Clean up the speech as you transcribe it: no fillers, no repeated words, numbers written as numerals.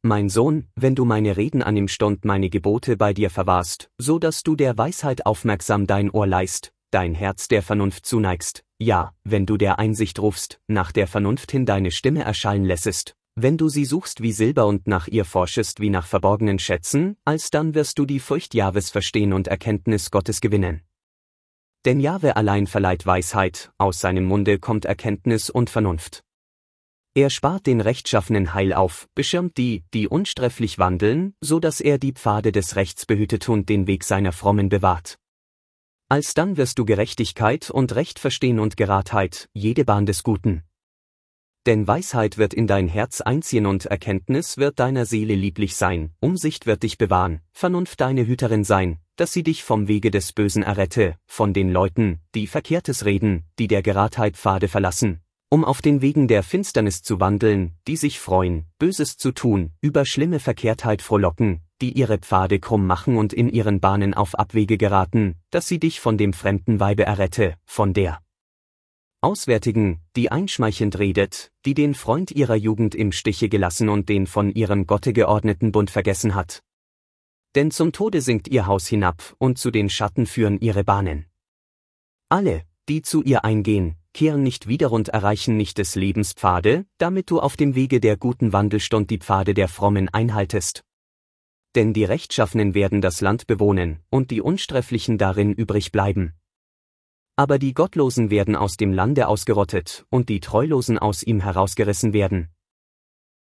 Mein Sohn, wenn du meine Reden annimmst und meine Gebote bei dir verwahrst, so dass du der Weisheit aufmerksam dein Ohr leihst, dein Herz der Vernunft zuneigst, ja, wenn du der Einsicht rufst, nach der Vernunft hin deine Stimme erschallen lässest, wenn du sie suchst wie Silber und nach ihr forschest wie nach verborgenen Schätzen, alsdann wirst du die Furcht Jahwes verstehen und Erkenntnis Gottes gewinnen. Denn Jahwe allein verleiht Weisheit, aus seinem Munde kommt Erkenntnis und Vernunft. Er spart den Rechtschaffenen Heil auf, beschirmt die, die unsträflich wandeln, so dass er die Pfade des Rechts behütet und den Weg seiner Frommen bewahrt. Alsdann wirst du Gerechtigkeit und Recht verstehen und Geradheit, jede Bahn des Guten. Denn Weisheit wird in dein Herz einziehen und Erkenntnis wird deiner Seele lieblich sein, Umsicht wird dich bewahren, Vernunft deine Hüterin sein, dass sie dich vom Wege des Bösen errette, von den Leuten, die Verkehrtes reden, die der Geradheit Pfade verlassen, um auf den Wegen der Finsternis zu wandeln, die sich freuen, Böses zu tun, über schlimme Verkehrtheit frohlocken, die ihre Pfade krumm machen und in ihren Bahnen auf Abwege geraten, dass sie dich von dem fremden Weibe errette, von der Auswärtigen, die einschmeichelnd redet, die den Freund ihrer Jugend im Stiche gelassen und den von ihrem Gotte geordneten Bund vergessen hat. Denn zum Tode sinkt ihr Haus hinab, und zu den Schatten führen ihre Bahnen. Alle, die zu ihr eingehen, kehren nicht wieder und erreichen nicht des Lebens Pfade, damit du auf dem Wege der Guten wandelst und die Pfade der Frommen einhaltest. Denn die Rechtschaffenen werden das Land bewohnen, und die Unsträflichen darin übrig bleiben. Aber die Gottlosen werden aus dem Lande ausgerottet, und die Treulosen aus ihm herausgerissen werden.